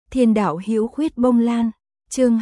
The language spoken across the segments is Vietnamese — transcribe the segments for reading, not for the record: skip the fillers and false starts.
Thiên đạo hữu khuyết bông lan, chương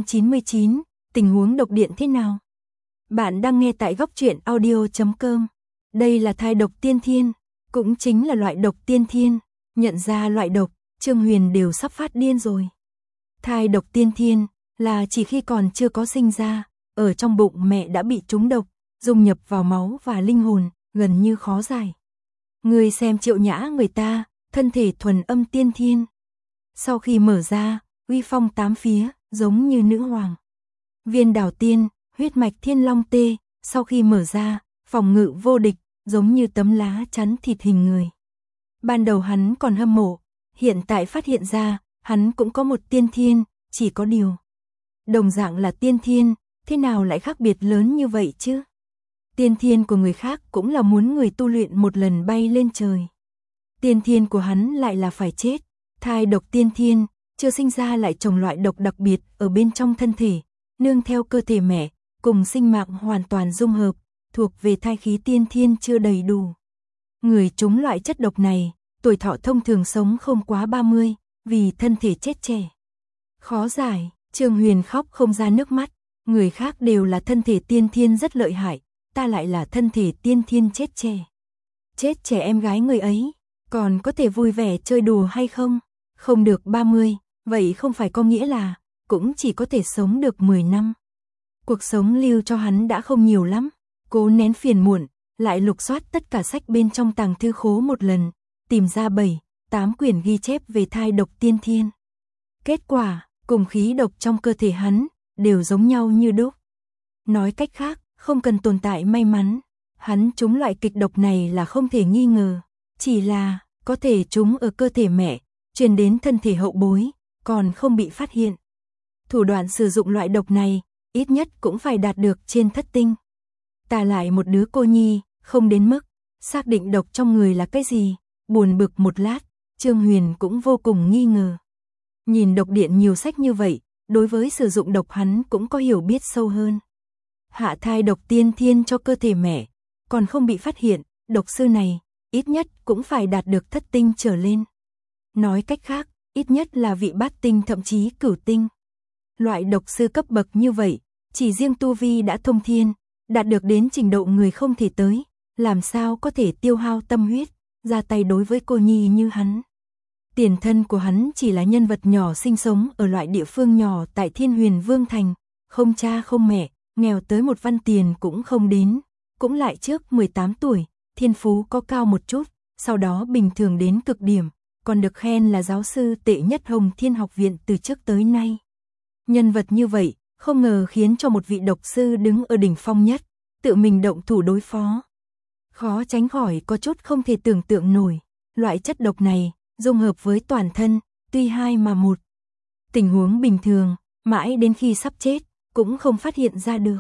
299, tình huống độc điện thế nào? Bạn đang nghe tại góc truyện audio.com. Đây là thai độc tiên thiên, cũng chính là loại độc tiên thiên. Nhận ra loại độc, Trương Huyền đều sắp phát điên rồi. Thai độc tiên thiên là chỉ khi còn chưa có sinh ra, ở trong bụng mẹ đã bị trúng độc, dung nhập vào máu và linh hồn, gần như khó giải. Người xem Triệu Nhã người ta, thân thể thuần âm tiên thiên. Sau khi mở ra, uy phong tám phía, giống như nữ hoàng. Viên đào tiên, huyết mạch thiên long tê, sau khi mở ra, phòng ngự vô địch, giống như tấm lá chắn thịt hình người. Ban đầu hắn còn hâm mộ, hiện tại phát hiện ra, hắn cũng có một tiên thiên, chỉ có điều. Đồng dạng là tiên thiên, thế nào lại khác biệt lớn như vậy chứ? Tiên thiên của người khác cũng là muốn người tu luyện một lần bay lên trời. Tiên thiên của hắn lại là phải chết. Thai độc tiên thiên, chưa sinh ra lại trồng loại độc đặc biệt ở bên trong thân thể, nương theo cơ thể mẹ, cùng sinh mạng hoàn toàn dung hợp, thuộc về thai khí tiên thiên chưa đầy đủ. Người trúng loại chất độc này, tuổi thọ thông thường sống không quá 30, vì thân thể chết trẻ. Khó giải, Trương Huyền khóc không ra nước mắt, người khác đều là thân thể tiên thiên rất lợi hại, ta lại là thân thể tiên thiên chết trẻ. Chết trẻ em gái người ấy, còn có thể vui vẻ chơi đùa hay không? Không được 30, vậy không phải có nghĩa là, cũng chỉ có thể sống được 10 năm. Cuộc sống lưu cho hắn đã không nhiều lắm, cố nén phiền muộn, lại lục soát tất cả sách bên trong tàng thư khố một lần, tìm ra 7, 8 quyển ghi chép về thai độc tiên thiên. Kết quả, cùng khí độc trong cơ thể hắn, đều giống nhau như đúc. Nói cách khác, không cần tồn tại may mắn, hắn trúng loại kịch độc này là không thể nghi ngờ, chỉ là, có thể trúng ở cơ thể mẹ, truyền đến thân thể hậu bối, còn không bị phát hiện. Thủ đoạn sử dụng loại độc này, ít nhất cũng phải đạt được trên thất tinh. Ta lại một đứa cô nhi, không đến mức, xác định độc trong người là cái gì, buồn bực một lát, Trương Huyền cũng vô cùng nghi ngờ. Nhìn độc điện nhiều sách như vậy, đối với sử dụng độc hắn cũng có hiểu biết sâu hơn. Hạ thai độc tiên thiên cho cơ thể mẹ, còn không bị phát hiện, độc sư này, ít nhất cũng phải đạt được thất tinh trở lên. Nói cách khác, ít nhất là vị bát tinh thậm chí cửu tinh. Loại độc sư cấp bậc như vậy, chỉ riêng tu vi đã thông thiên, đạt được đến trình độ người không thể tới, làm sao có thể tiêu hao tâm huyết, ra tay đối với cô nhi như hắn. Tiền thân của hắn chỉ là nhân vật nhỏ sinh sống ở loại địa phương nhỏ tại Thiên Huyền Vương Thành, không cha không mẹ, nghèo tới một văn tiền cũng không đến, cũng lại trước 18 tuổi, thiên phú có cao một chút, sau đó bình thường đến cực điểm, còn được khen là giáo sư tệ nhất Hồng Thiên Học Viện từ trước tới nay. Nhân vật như vậy, không ngờ khiến cho một vị độc sư đứng ở đỉnh phong nhất, tự mình động thủ đối phó. Khó tránh khỏi có chút không thể tưởng tượng nổi, loại chất độc này, dung hợp với toàn thân, tuy hai mà một. Tình huống bình thường, mãi đến khi sắp chết, cũng không phát hiện ra được.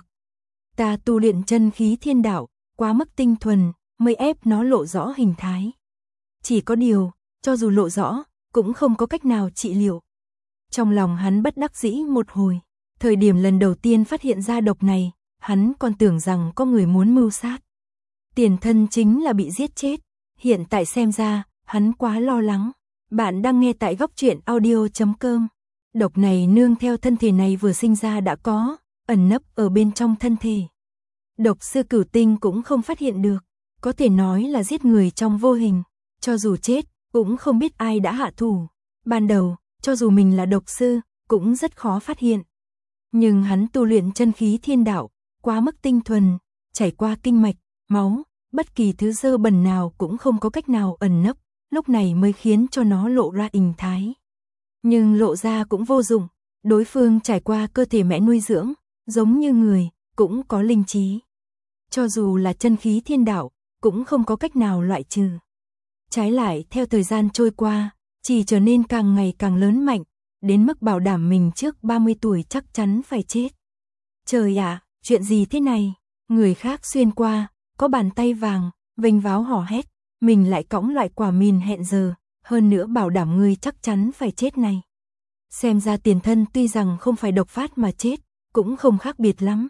Ta tu luyện chân khí thiên đạo, quá mức tinh thuần, mới ép nó lộ rõ hình thái. Chỉ có điều, cho dù lộ rõ, cũng không có cách nào trị liệu. Trong lòng hắn bất đắc dĩ một hồi, thời điểm lần đầu tiên phát hiện ra độc này, hắn còn tưởng rằng có người muốn mưu sát. Tiền thân chính là bị giết chết, hiện tại xem ra, hắn quá lo lắng. Bạn đang nghe tại góc truyện audio.com. Độc này nương theo thân thể này vừa sinh ra đã có, ẩn nấp ở bên trong thân thể. Độc sư cửu tinh cũng không phát hiện được, có thể nói là giết người trong vô hình, cho dù chết, cũng không biết ai đã hạ thủ. Ban đầu, cho dù mình là độc sư, cũng rất khó phát hiện. Nhưng hắn tu luyện chân khí thiên đạo, quá mức tinh thuần, chảy qua kinh mạch, máu, bất kỳ thứ dơ bẩn nào cũng không có cách nào ẩn nấp, lúc này mới khiến cho nó lộ ra hình thái. Nhưng lộ ra cũng vô dụng, đối phương trải qua cơ thể mẹ nuôi dưỡng, giống như người, cũng có linh trí. Cho dù là chân khí thiên đạo, cũng không có cách nào loại trừ. Trái lại, theo thời gian trôi qua, chỉ trở nên càng ngày càng lớn mạnh, đến mức bảo đảm mình trước 30 tuổi chắc chắn phải chết. Trời ạ, chuyện gì thế này? Người khác xuyên qua, có bàn tay vàng, vênh váo hò hét, mình lại cõng loại quả mìn hẹn giờ, hơn nữa bảo đảm người chắc chắn phải chết này. Xem ra tiền thân tuy rằng không phải độc phát mà chết, cũng không khác biệt lắm.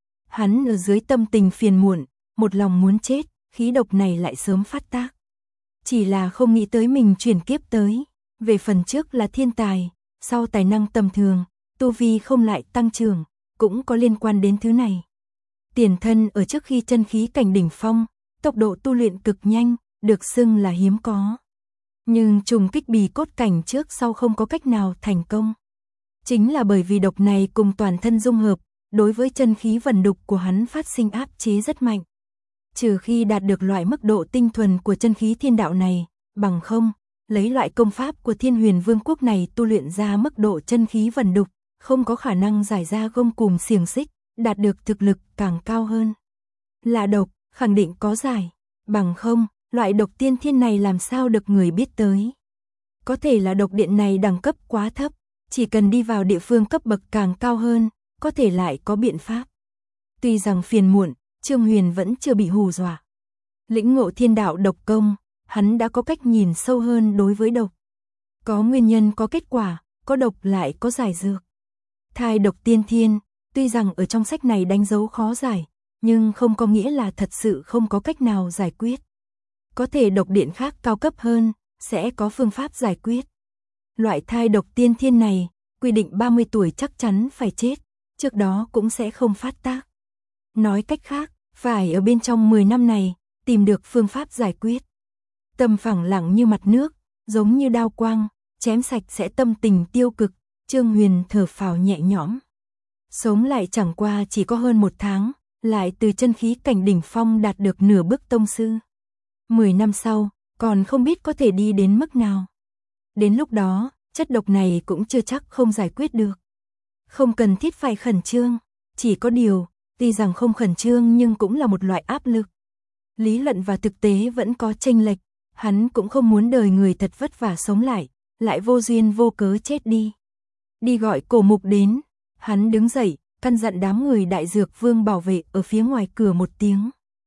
Hắn ở dưới tâm tình phiền muộn, một lòng muốn chết, khí độc này lại sớm phát tác. Chỉ là không nghĩ tới mình chuyển kiếp tới, về phần trước là thiên tài, sau tài năng tầm thường, tu vi không lại tăng trưởng, cũng có liên quan đến thứ này. Tiền thân ở trước khi chân khí cảnh đỉnh phong, tốc độ tu luyện cực nhanh, được xưng là hiếm có. Nhưng trùng kích bì cốt cảnh trước sau không có cách nào thành công. Chính là bởi vì độc này cùng toàn thân dung hợp, đối với chân khí vần đục của hắn phát sinh áp chế rất mạnh. Trừ khi đạt được loại mức độ tinh thuần của chân khí thiên đạo này, bằng không, lấy loại công pháp của Thiên Huyền Vương quốc này tu luyện ra mức độ chân khí vần đục, không có khả năng giải ra gông cùm xiềng xích, đạt được thực lực càng cao hơn. Là độc, khẳng định có giải, bằng không, loại độc tiên thiên này làm sao được người biết tới. Có thể là độc điện này đẳng cấp quá thấp, chỉ cần đi vào địa phương cấp bậc càng cao hơn, có thể lại có biện pháp. Tuy rằng phiền muộn, Trương Huyền vẫn chưa bị hù dọa. Lĩnh ngộ thiên đạo độc công, hắn đã có cách nhìn sâu hơn đối với độc. Có nguyên nhân có kết quả, có độc lại có giải dược. Thai độc tiên thiên, tuy rằng ở trong sách này đánh dấu khó giải, nhưng không có nghĩa là thật sự không có cách nào giải quyết. Có thể độc điện khác cao cấp hơn, sẽ có phương pháp giải quyết. Loại thai độc tiên thiên này, quy định 30 tuổi chắc chắn phải chết, trước đó cũng sẽ không phát tác. Nói cách khác, phải ở bên trong 10 năm này, tìm được phương pháp giải quyết. Tâm phẳng lặng như mặt nước, giống như đao quang, chém sạch sẽ tâm tình tiêu cực, Trương Huyền thở phào nhẹ nhõm. Sống lại chẳng qua chỉ có hơn 1 tháng, lại từ chân khí cảnh đỉnh phong đạt được nửa bước tông sư. 10 năm sau, còn không biết có thể đi đến mức nào. Đến lúc đó, chất độc này cũng chưa chắc không giải quyết được. Không cần thiết phải khẩn trương, chỉ có điều, tuy rằng không khẩn trương nhưng cũng là một loại áp lực. Lý luận và thực tế vẫn có chênh lệch, hắn cũng không muốn đời người thật vất vả sống lại vô duyên vô cớ chết đi. Đi gọi Cổ Mục đến, hắn đứng dậy, căn dặn đám người Đại Dược Vương bảo vệ ở phía ngoài cửa một tiếng.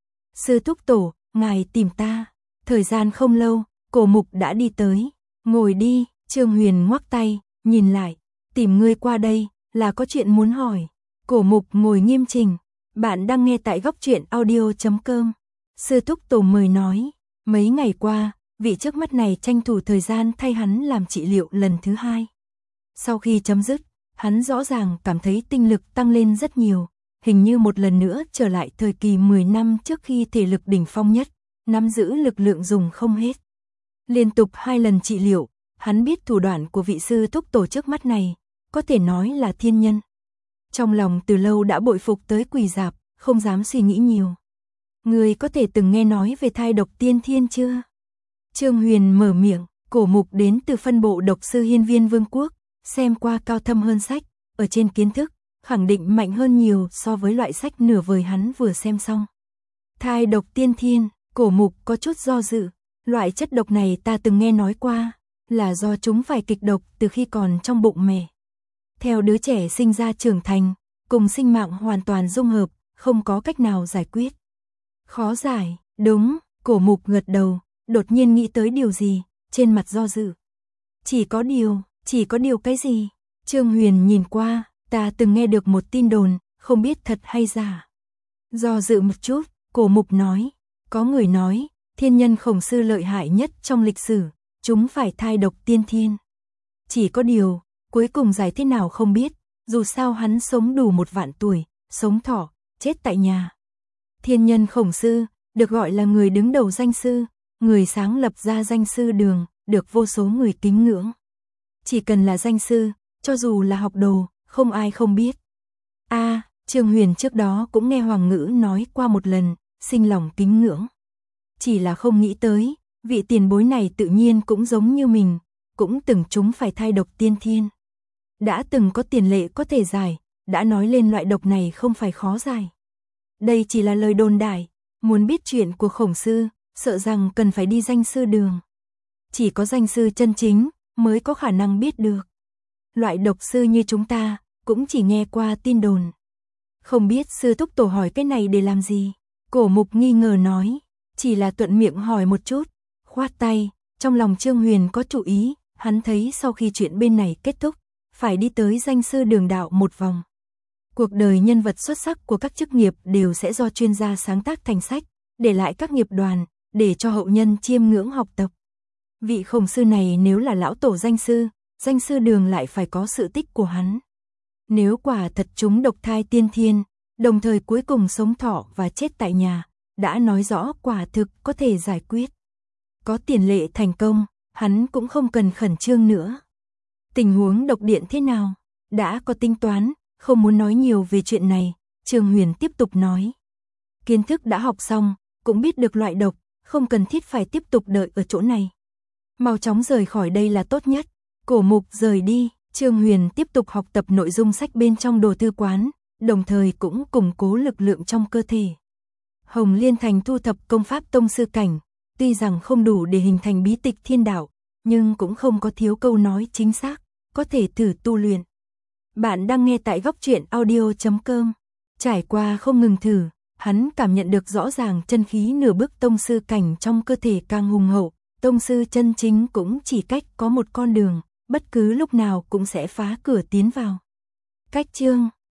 Sư thúc tổ, ngài tìm ta. Thời gian không lâu, Cổ Mục đã đi tới. Ngồi đi, Trương Huyền ngoắc tay, nhìn lại, tìm ngươi qua đây, là có chuyện muốn hỏi. Cổ Mục ngồi nghiêm chỉnh, bạn đang nghe tại Góc Truyện Audio.com. Sư thúc tổ mời nói, mấy ngày qua, vị trước mắt này tranh thủ thời gian thay hắn làm trị liệu lần thứ 2. Sau khi chấm dứt, hắn rõ ràng cảm thấy tinh lực tăng lên rất nhiều, hình như một lần nữa trở lại thời kỳ 10 năm trước khi thể lực đỉnh phong nhất, nắm giữ lực lượng dùng không hết. Liên tục 2 lần trị liệu, hắn biết thủ đoạn của vị sư thúc tổ trước mắt này, có thể nói là thiên nhân. Trong lòng từ lâu đã bội phục tới quỳ dạp, không dám suy nghĩ nhiều. Người có thể từng nghe nói về thai độc tiên thiên chưa? Trương Huyền mở miệng, Cổ Mục đến từ phân bộ độc sư Hiên Viên Vương quốc, xem qua cao thâm hơn sách, ở trên kiến thức, khẳng định mạnh hơn nhiều so với loại sách nửa vời hắn vừa xem xong. Thai độc tiên thiên, Cổ Mục có chút do dự, loại chất độc này ta từng nghe nói qua, là do chúng phải kịch độc từ khi còn trong bụng mẹ. Theo đứa trẻ sinh ra trưởng thành, cùng sinh mạng hoàn toàn dung hợp, không có cách nào giải quyết. Khó giải, đúng, Cổ Mục gật đầu, đột nhiên nghĩ tới điều gì, trên mặt do dự. Chỉ có điều cái gì? Trương Huyền nhìn qua, ta từng nghe được một tin đồn, không biết thật hay giả. Do dự một chút, Cổ Mục nói, có người nói, thiên nhân Khổng Sư lợi hại nhất trong lịch sử, chúng phải thai độc tiên thiên. Chỉ có điều, cuối cùng giải thế nào không biết, dù sao hắn sống đủ 1 vạn tuổi, sống thọ, chết tại nhà. Thiên nhân Khổng Sư, được gọi là người đứng đầu danh sư, người sáng lập ra danh sư đường, được vô số người kính ngưỡng. Chỉ cần là danh sư, cho dù là học đồ, không ai không biết. Trương Huyền trước đó cũng nghe Hoàng Ngữ nói qua một lần, sinh lòng kính ngưỡng. Chỉ là không nghĩ tới, vị tiền bối này tự nhiên cũng giống như mình, cũng từng chúng phải thai độc tiên thiên. Đã từng có tiền lệ có thể giải, đã nói lên loại độc này không phải khó giải. Đây chỉ là lời đồn đại, muốn biết chuyện của Khổng Sư, sợ rằng cần phải đi danh sư đường. Chỉ có danh sư chân chính, mới có khả năng biết được. Loại độc sư như chúng ta, cũng chỉ nghe qua tin đồn. Không biết sư thúc tổ hỏi cái này để làm gì? Cổ Mục nghi ngờ nói, chỉ là thuận miệng hỏi một chút, khoát tay, trong lòng Trương Huyền có chủ ý, hắn thấy sau khi chuyện bên này kết thúc, phải đi tới danh sư đường đạo một vòng. Cuộc đời nhân vật xuất sắc của các chức nghiệp đều sẽ do chuyên gia sáng tác thành sách, để lại các nghiệp đoàn, để cho hậu nhân chiêm ngưỡng học tập. Vị Khổng Sư này nếu là lão tổ danh sư, danh sư Đường lại phải có sự tích của hắn. Nếu quả thật chúng độc thai tiên thiên, đồng thời cuối cùng sống thọ và chết tại nhà, đã nói rõ quả thực có thể giải quyết. Có tiền lệ thành công, hắn cũng không cần khẩn trương nữa. Tình huống độc điện thế nào? Đã có tính toán, không muốn nói nhiều về chuyện này, Trương Huyền tiếp tục nói. Kiến thức đã học xong, cũng biết được loại độc, không cần thiết phải tiếp tục đợi ở chỗ này. Mau chóng rời khỏi đây là tốt nhất. Cổ Mục rời đi, Trương Huyền tiếp tục học tập nội dung sách bên trong đồ thư quán, đồng thời cũng củng cố lực lượng trong cơ thể. Hồng Liên Thành thu thập công pháp tông sư cảnh, tuy rằng không đủ để hình thành bí tịch thiên đạo, nhưng cũng không có thiếu câu nói chính xác, có thể thử tu luyện. Bạn đang nghe tại góc truyện audio.com. Trải qua không ngừng thử, hắn cảm nhận được rõ ràng chân khí nửa bước tông sư cảnh trong cơ thể càng hùng hậu, tông sư chân chính cũng chỉ cách có một con đường, bất cứ lúc nào cũng sẽ phá cửa tiến vào. Cách chương